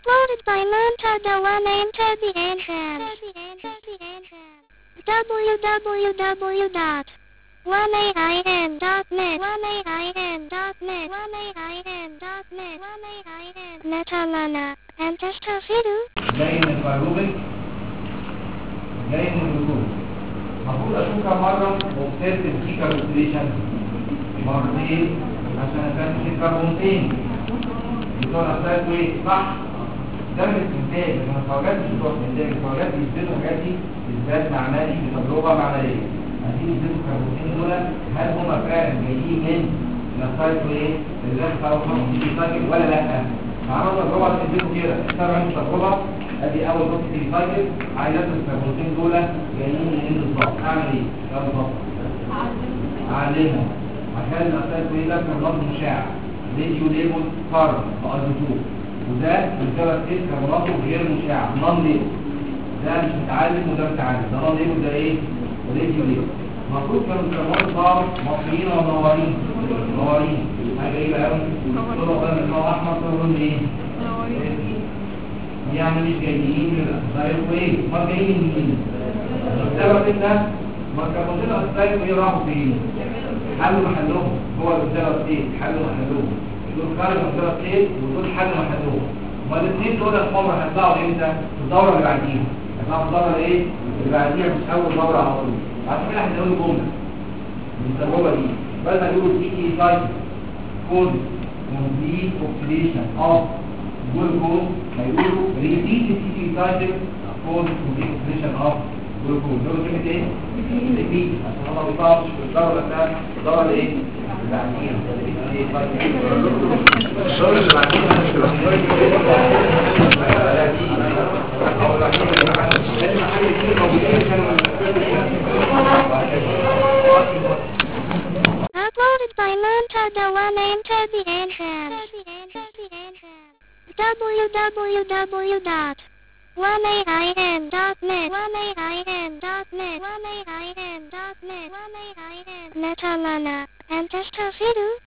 Uploaded by Montada One Enter the Entrance. www.1ain.net Netalana and Testafidu. جاي من الفيروبيك جاي من الجلوكوز. المفروض اشوفها مره وابتدت الكيكا اوكسيديشن مرتين عشان افهم الكربونتين بتوع الاساس ايه صح. ده من الاستنتاج لما الفوجات مش بتوع الاستنتاج، الفوجات بيثبتوا الحاجات دي اثبات معملي بتجربه معمليه. عايزين يثبتوا الكربونتين دول هل هم فعلا جايين من الاساس ايه اللي دخلوا في السايكل ولا لا. عملوا تجربه تثبتوا كده، اختاروا عندي تجربه ادي اول نقطه في السايكل عايزات الكربونتين دول جايين منين بالظبط. اعمل ايه؟ ده بالظبط اعلمهم عشان الاساس ايه ده كربونات مشعه راديو ليبل كارب ار2 وده بسبب ايه كربوناته غير مشعه نون ليبل. ده مش متعلم وده متعلم، ده نون ليبل ده ايه؟ راديو ليبل. المفروض كانوا الكربونات صار مصريين ولا منورين؟ منورين. حاجه غريبه قوي طلعوا بقى من نوع احمر طلعوا ايه؟ يعني مش جايين من الاسايل وايه؟ ما جايين من مين؟ السبب ده ما كربونات الاسايل وايه راحوا فين؟ حلوا محلهم. هو السبب ايه؟ حلوا محلهم. دول خارج من السبب ايه ودول حلوا محلهم. هما الاثنين دول الحمر هيطلعوا امتى؟ في الدوره اللي بعديها. هيطلعوا في الدوره ايه؟ اللي بعديها مش اول دوره على طول. عشان كده هنقول جمله من التجربه دي بدل ما يقولوا تي اي سايكل كود كومبليت اوكسيديشن اوف جلوكوز هيقولوا ريبيت تي اي سايكل كود كومبليت اوكسيديشن اوف جلوكوز. دول كلمه ايه؟ ريبيت عشان هم ما بيطلعوش في الدوره بتاعت الدوره الايه؟ اللي بعديها. الدوره اللي بعديها Uploaded by Montada One Enter the Entrance. www.1ain.net Netalana and Testafidu.